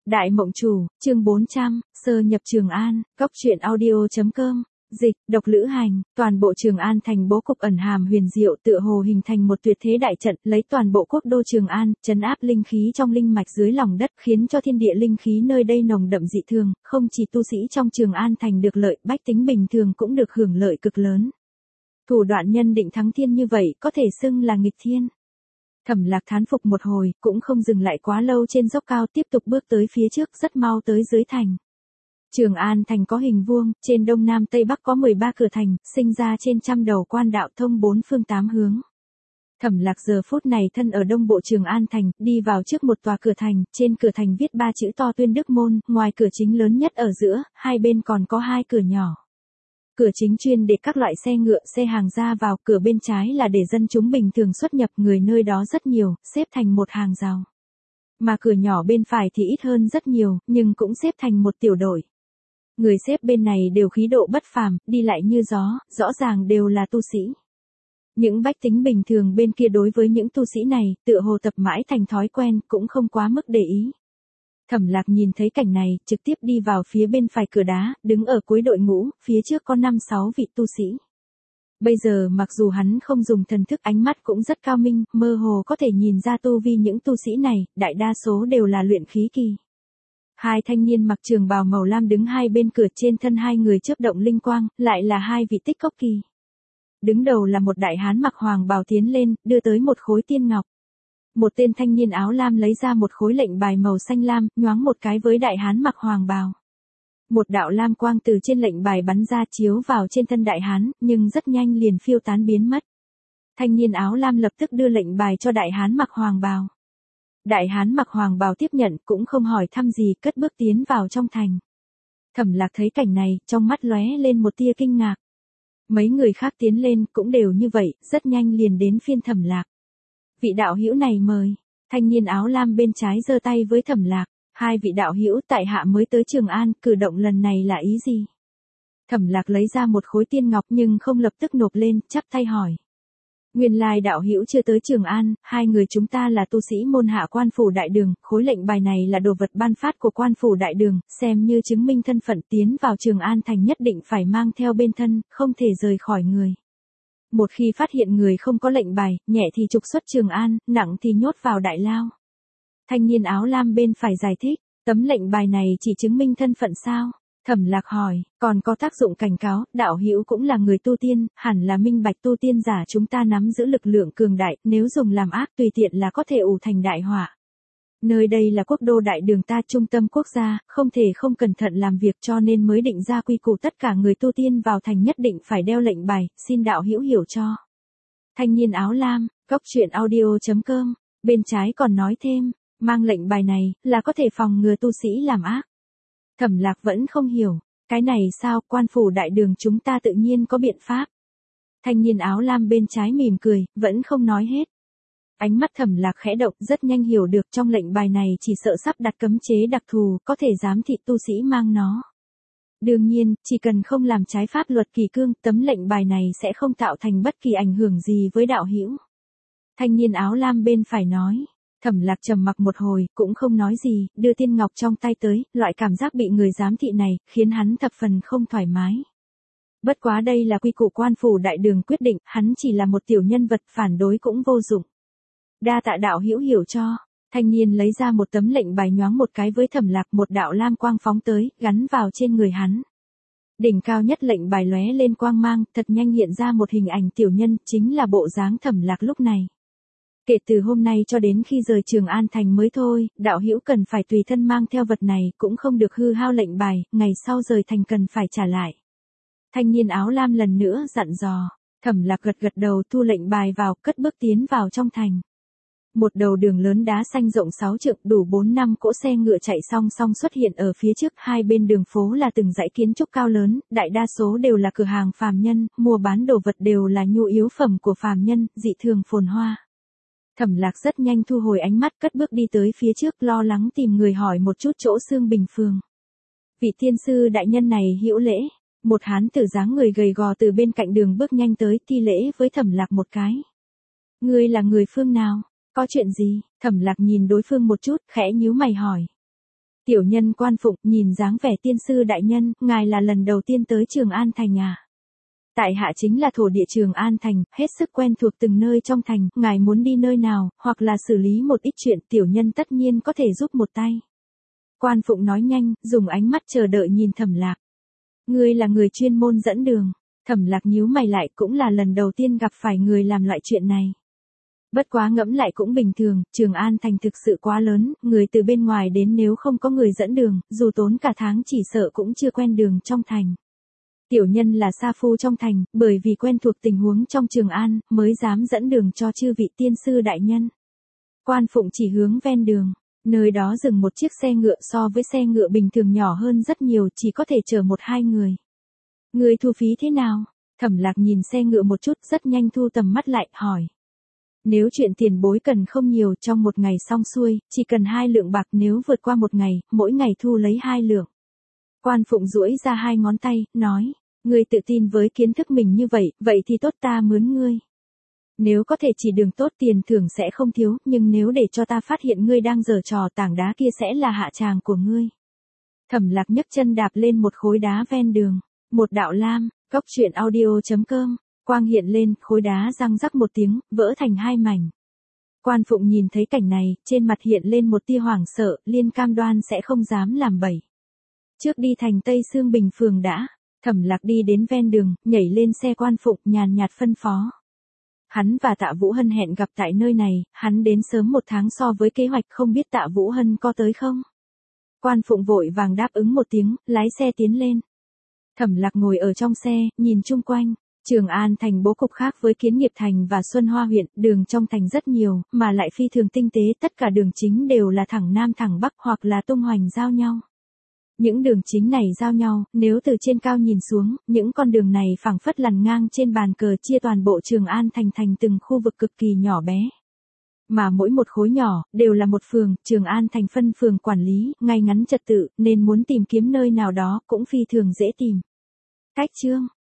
Đại Mộng Chủ, chương 400, sơ nhập Trường An, góc truyện audio.com, dịch, độc lữ hành, toàn bộ Trường An thành bố cục ẩn hàm huyền diệu tựa hồ hình thành một tuyệt thế đại trận lấy toàn bộ quốc đô Trường An, trấn áp linh khí trong linh mạch dưới lòng đất khiến cho thiên địa linh khí nơi đây nồng đậm dị thường, không chỉ tu sĩ trong Trường An thành được lợi, bách tính bình thường cũng được hưởng lợi cực lớn. Thủ đoạn nhân định thắng thiên như vậy có thể xưng là nghịch thiên. Thẩm Lạc thán phục một hồi, cũng không dừng lại quá lâu trên dốc cao tiếp tục bước tới phía trước rất mau tới dưới thành. Trường An thành có hình vuông, trên đông nam tây bắc có 13 cửa thành, sinh ra trên trăm đầu quan đạo thông bốn phương tám hướng. Thẩm Lạc giờ phút này thân ở đông bộ Trường An thành, đi vào trước một tòa cửa thành, trên cửa thành viết 3 chữ to Tuyên Đức Môn, ngoài cửa chính lớn nhất ở giữa, hai bên còn có 2 cửa nhỏ. Cửa chính chuyên để các loại xe ngựa, xe hàng ra vào, cửa bên trái là để dân chúng bình thường xuất nhập, người nơi đó rất nhiều, xếp thành một hàng rào. Mà cửa nhỏ bên phải thì ít hơn rất nhiều, nhưng cũng xếp thành một tiểu đội. Người xếp bên này đều khí độ bất phàm, đi lại như gió, rõ ràng đều là tu sĩ. Những bách tính bình thường bên kia đối với những tu sĩ này, tựa hồ tập mãi thành thói quen, cũng không quá mức để ý. Thẩm Lạc nhìn thấy cảnh này, trực tiếp đi vào phía bên phải cửa đá, đứng ở cuối đội ngũ, phía trước có 5-6 vị tu sĩ. Bây giờ mặc dù hắn không dùng thần thức, ánh mắt cũng rất cao minh, mơ hồ có thể nhìn ra tu vi những tu sĩ này, đại đa số đều là luyện khí kỳ. 2 thanh niên mặc trường bào màu lam đứng hai bên cửa, trên thân 2 người chớp động linh quang, lại là 2 vị tích cốc kỳ. Đứng đầu là một đại hán mặc hoàng bào tiến lên, đưa tới một khối tiên ngọc. Một tên thanh niên áo lam lấy ra một khối lệnh bài màu xanh lam, nhoáng một cái với đại hán mặc hoàng bào. Một đạo lam quang từ trên lệnh bài bắn ra chiếu vào trên thân đại hán, nhưng rất nhanh liền phiêu tán biến mất. Thanh niên áo lam lập tức đưa lệnh bài cho đại hán mặc hoàng bào. Đại hán mặc hoàng bào tiếp nhận, cũng không hỏi thăm gì, cất bước tiến vào trong thành. Thẩm Lạc thấy cảnh này, trong mắt lóe lên một tia kinh ngạc. Mấy người khác tiến lên cũng đều như vậy, rất nhanh liền đến phiên Thẩm Lạc. Vị đạo hữu này mời. Thanh niên áo lam bên trái giơ tay với Thẩm Lạc. 2 vị đạo hữu, tại hạ mới tới Trường An, cử động lần này là ý gì? Thẩm Lạc lấy ra một khối tiên ngọc nhưng không lập tức nộp lên, chắp tay hỏi. Nguyên lai đạo hữu chưa tới Trường An, 2 người chúng ta là tu sĩ môn hạ quan phủ đại đường, khối lệnh bài này là đồ vật ban phát của quan phủ đại đường, xem như chứng minh thân phận, tiến vào Trường An thành nhất định phải mang theo bên thân, không thể rời khỏi người. Một khi phát hiện người không có lệnh bài, nhẹ thì trục xuất Trường An, nặng thì nhốt vào đại lao. Thanh niên áo lam bên phải giải thích, tấm lệnh bài này chỉ chứng minh thân phận sao? Thẩm Lạc hỏi, còn có tác dụng cảnh cáo, đạo hữu cũng là người tu tiên, hẳn là minh bạch tu tiên giả chúng ta nắm giữ lực lượng cường đại, nếu dùng làm ác tùy tiện là có thể ủ thành đại họa. Nơi đây là quốc đô đại đường ta, trung tâm quốc gia, không thể không cẩn thận làm việc, cho nên mới định ra quy củ tất cả người tu tiên vào thành nhất định phải đeo lệnh bài, xin đạo hữu hiểu cho. Thanh niên áo lam, góc truyện audio.com, bên trái còn nói thêm, mang lệnh bài này là có thể phòng ngừa tu sĩ làm ác. Thẩm Lạc vẫn không hiểu, cái này sao, quan phủ đại đường chúng ta tự nhiên có biện pháp. Thanh niên áo lam bên trái mỉm cười, vẫn không nói hết. Ánh mắt Thẩm Lạc khẽ động, rất nhanh hiểu được trong lệnh bài này chỉ sợ sắp đặt cấm chế đặc thù, có thể giám thị tu sĩ mang nó. Đương nhiên, chỉ cần không làm trái pháp luật kỳ cương, tấm lệnh bài này sẽ không tạo thành bất kỳ ảnh hưởng gì với đạo hữu. Thanh niên áo lam bên phải nói. Thẩm Lạc trầm mặc một hồi, cũng không nói gì, đưa tiên ngọc trong tay tới, loại cảm giác bị người giám thị này, khiến hắn thập phần không thoải mái. Bất quá đây là quy củ quan phủ đại đường quyết định, hắn chỉ là một tiểu nhân vật, phản đối cũng vô dụng. Đa tạ đạo hữu hiểu cho. Thanh niên lấy ra một tấm lệnh bài nhoáng một cái với Thẩm Lạc, một đạo lam quang phóng tới, gắn vào trên người hắn. Đỉnh cao nhất lệnh bài lóe lên quang mang, thật nhanh hiện ra một hình ảnh tiểu nhân, chính là bộ dáng Thẩm Lạc lúc này. Kể từ hôm nay cho đến khi rời Trường An thành mới thôi, đạo hữu cần phải tùy thân mang theo vật này, cũng không được hư hao lệnh bài, ngày sau rời thành cần phải trả lại. Thanh niên áo lam lần nữa dặn dò. Thẩm Lạc gật gật đầu, thu lệnh bài vào, cất bước tiến vào trong thành. Một đầu đường lớn đá xanh rộng 6 trượng, đủ 4-5 cỗ xe ngựa chạy song song xuất hiện ở phía trước, hai bên đường phố là từng dãy kiến trúc cao lớn, đại đa số đều là cửa hàng phàm nhân, mua bán đồ vật đều là nhu yếu phẩm của phàm nhân, dị thường phồn hoa. Thẩm Lạc rất nhanh thu hồi ánh mắt, cất bước đi tới phía trước, lo lắng tìm người hỏi một chút chỗ Xương Bình Phường. Vị tiên sư đại nhân này hữu lễ. Một hán tử dáng người gầy gò từ bên cạnh đường bước nhanh tới, thi lễ với Thẩm Lạc một cái. Ngươi là người phương nào? Có chuyện gì? Thẩm Lạc nhìn đối phương một chút, khẽ nhíu mày hỏi. Tiểu nhân Quan Phụng, nhìn dáng vẻ tiên sư đại nhân, ngài là lần đầu tiên tới Trường An Thành à? Tại hạ chính là thổ địa Trường An Thành, hết sức quen thuộc từng nơi trong thành, ngài muốn đi nơi nào, hoặc là xử lý một ít chuyện, tiểu nhân tất nhiên có thể giúp một tay. Quan Phụng nói nhanh, dùng ánh mắt chờ đợi nhìn Thẩm Lạc. Ngươi là người chuyên môn dẫn đường. Thẩm Lạc nhíu mày lại, cũng là lần đầu tiên gặp phải người làm loại chuyện này. Bất quá ngẫm lại cũng bình thường, Trường An Thành thực sự quá lớn, người từ bên ngoài đến nếu không có người dẫn đường, dù tốn cả tháng chỉ sợ cũng chưa quen đường trong thành. Tiểu nhân là sa phu trong thành, bởi vì quen thuộc tình huống trong Trường An, mới dám dẫn đường cho chư vị tiên sư đại nhân. Quan Phụng chỉ hướng ven đường, nơi đó dừng một chiếc xe ngựa, so với xe ngựa bình thường nhỏ hơn rất nhiều, chỉ có thể chở 1-2 người. Người thu phí thế nào? Thẩm Lạc nhìn xe ngựa một chút, rất nhanh thu tầm mắt lại, hỏi. Nếu chuyện tiền bối cần không nhiều, trong một ngày xong xuôi, chỉ cần 2 lượng bạc, nếu vượt qua một ngày, mỗi ngày thu lấy 2 lượng. Quan Phụng duỗi ra 2 ngón tay, nói, ngươi tự tin với kiến thức mình như vậy, vậy thì tốt, ta mướn ngươi. Nếu có thể chỉ đường tốt, tiền thưởng sẽ không thiếu, nhưng nếu để cho ta phát hiện ngươi đang giở trò, tảng đá kia sẽ là hạ tràng của ngươi. Thẩm Lạc nhấc chân đạp lên một khối đá ven đường, một đạo lam, goctruyện.audio.com, quang hiện lên, khối đá răng rắc một tiếng, vỡ thành 2 mảnh. Quan Phụng nhìn thấy cảnh này, trên mặt hiện lên một tia hoảng sợ, liên cam đoan sẽ không dám làm bậy. Trước đi thành Tây Sương Bình phường đã. Thẩm Lạc đi đến ven đường, nhảy lên xe Quan Phụng, nhàn nhạt phân phó. Hắn và Tạ Vũ Hân hẹn gặp tại nơi này, hắn đến sớm 1 tháng so với kế hoạch, không biết Tạ Vũ Hân có tới không? Quan Phụng vội vàng đáp ứng một tiếng, lái xe tiến lên. Thẩm Lạc ngồi ở trong xe, nhìn chung quanh. Trường An Thành bố cục khác với Kiến Nghiệp Thành và Xuân Hoa huyện, đường trong thành rất nhiều, mà lại phi thường tinh tế, tất cả đường chính đều là thẳng Nam thẳng Bắc hoặc là tung hoành giao nhau. Những đường chính này giao nhau, nếu từ trên cao nhìn xuống, những con đường này phảng phất lằn ngang trên bàn cờ chia toàn bộ Trường An Thành thành từng khu vực cực kỳ nhỏ bé. Mà mỗi một khối nhỏ, đều là một phường, Trường An Thành phân phường quản lý, ngay ngắn trật tự, nên muốn tìm kiếm nơi nào đó cũng phi thường dễ tìm. Cách chương